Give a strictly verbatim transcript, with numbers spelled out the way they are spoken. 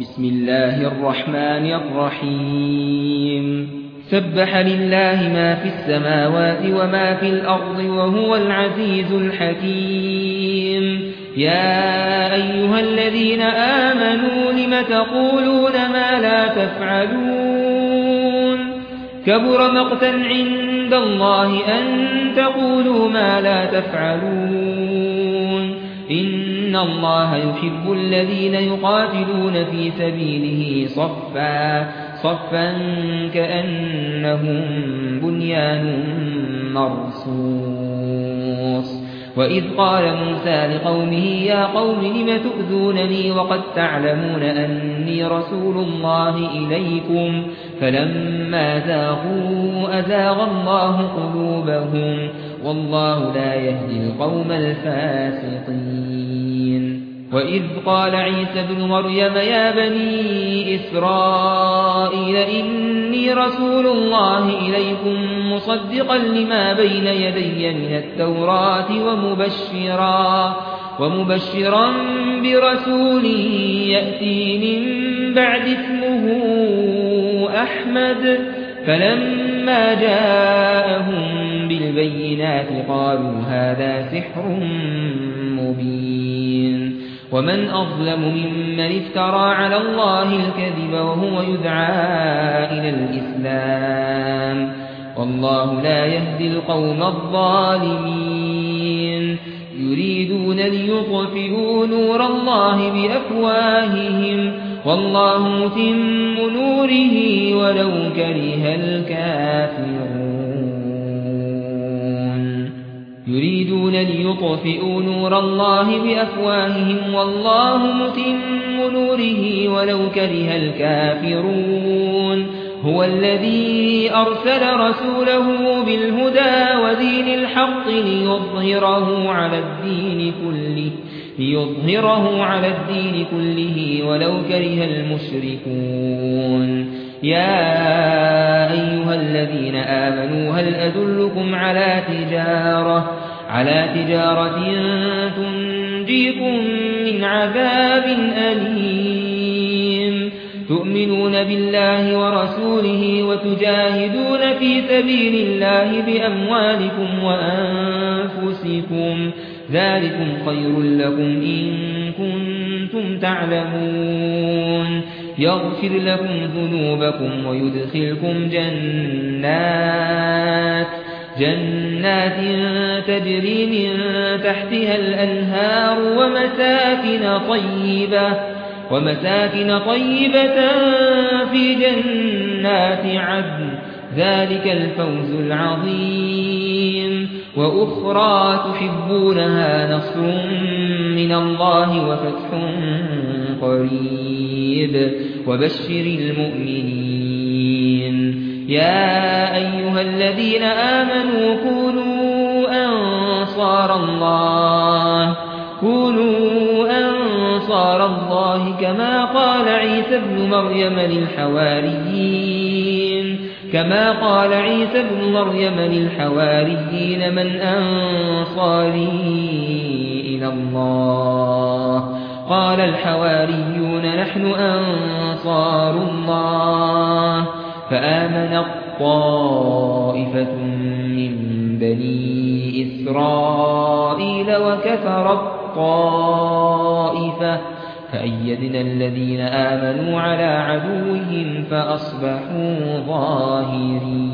بسم الله الرحمن الرحيم سبح لله ما في السماوات وما في الأرض وهو العزيز الحكيم يا أيها الذين آمنوا لم تقولون ما لا تفعلون كبر مقتا عند الله أن تقولوا ما لا تفعلون إن الله يحب الذين يقاتلون في سبيله صفا صفا كأنهم بنيان مرصوص وإذ قال موسى لقومه يا قوم لم تؤذونني وقد تعلمون أني رسول الله إليكم فلما زاغوا أزاغ الله قلوبهم والله لا يهدي القوم الفاسقين وإذ قال عيسى بن مريم يا بني إسرائيل إني رسول الله إليكم مصدقا لما بين يدي من التوراة ومبشرا ومبشرا برسول يأتي من بعد اسمه أحمد فلما جاءهم بالبينات قالوا هذا سحر مبين ومن أظلم ممن افترى على الله الكذب وهو يدعى إلى الإسلام والله لا يهدي القوم الظالمين يريدون ليطفئوا نور الله بأفواههم والله متم نوره ولو كره الكافرون يريدون ليطفئوا نور الله بأفواههم والله متم نوره ولو كره الكافرون هو الذي أرسل رسوله بالهدى ودين الحق ليظهره على الدين كله ليظهره على الدين كله ولو كره المشركون يا أيها الذين آمنوا هل أدلكم على تجارة على تجارة تنجيكم من عذاب أليم تؤمنون بالله ورسوله وتجاهدون في سبيل الله بأموالكم وأنفسكم ذلكم خير لكم إن كنتم تعلمون يغفر لكم ذنوبكم ويدخلكم جنات جنات تجري من تحتها الأنهار ومساكن طيبة ومساكن طيبة في جنات عدن ذلك الفوز العظيم وأخرى تحبونها نصر من الله وفتح قريب وبشر المؤمنين يا أيها الذين آمنوا كونوا أنصار الله كونوا أنصار الله كما قال عيسى ابن مريم للحواريين كما قال عيسى ابن مريم للحواريين من أنصاري إلى الله قال الحواريون نحن أنصار الله فآمن الطائفة من بني إسرائيل وكفر الطائفة فأيدنا الذين آمنوا على عدوهم فأصبحوا ظاهرين